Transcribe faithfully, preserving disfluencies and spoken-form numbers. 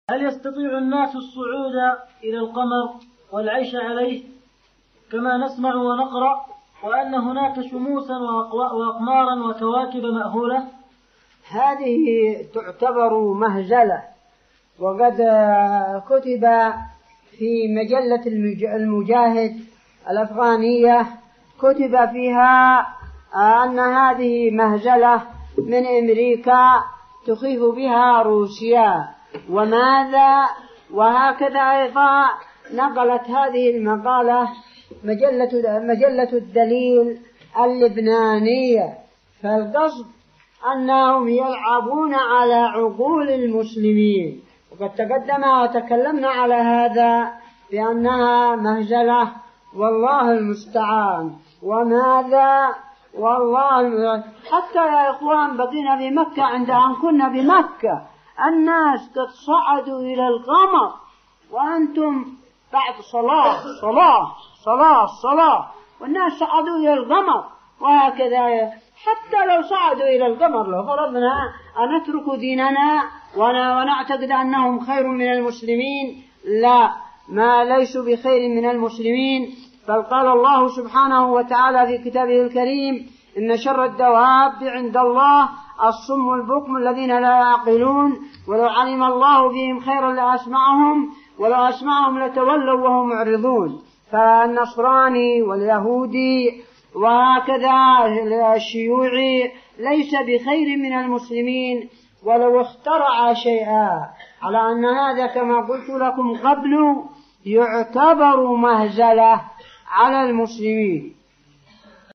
هل يستطيع الناس الصعود إلى القمر والعيش عليه كما نسمع ونقرأ، وأن هناك شموسا وأقمارا وكواكب مأهولة؟ هذه تعتبر مهزلة، وقد كتب في مجلة المجاهد الأفغانية كتب فيها أن هذه مهزلة من أمريكا تخيف بها روسيا وماذا. وهكذا أيضا نقلت هذه المقالة مجلة, مجلة الدليل اللبنانية. فالقصد أنهم يلعبون على عقول المسلمين، وقد تقدم وتكلمنا على هذا بأنها مهزلة والله المستعان. وماذا والله حتى يا إخوان بقينا في مكة، عند أن كنا بمكة الناس قد صعدوا إلى القمر وأنتم بعد صلاة صلاة صلاة صلاة والناس صعدوا إلى القمر. وهكذا حتى لو صعدوا إلى القمر لو فرضنا أن نترك ديننا ونعتقد أنهم خير من المسلمين، لا، ما ليسوا بخير من المسلمين. بل قال الله سبحانه وتعالى في كتابه الكريم: إن شر الدواب عند الله الصم البكم الذين لا يعقلون، ولو علم الله فيهم خيرا لأسمعهم ولو أسمعهم لتولوا وهم معرضون. فالنصراني واليهودي وهكذا الشيوعي ليس بخير من المسلمين ولو اخترع شيئا، على أن هذا كما قلت لكم قبل يعتبر مهزلة على المسلمين.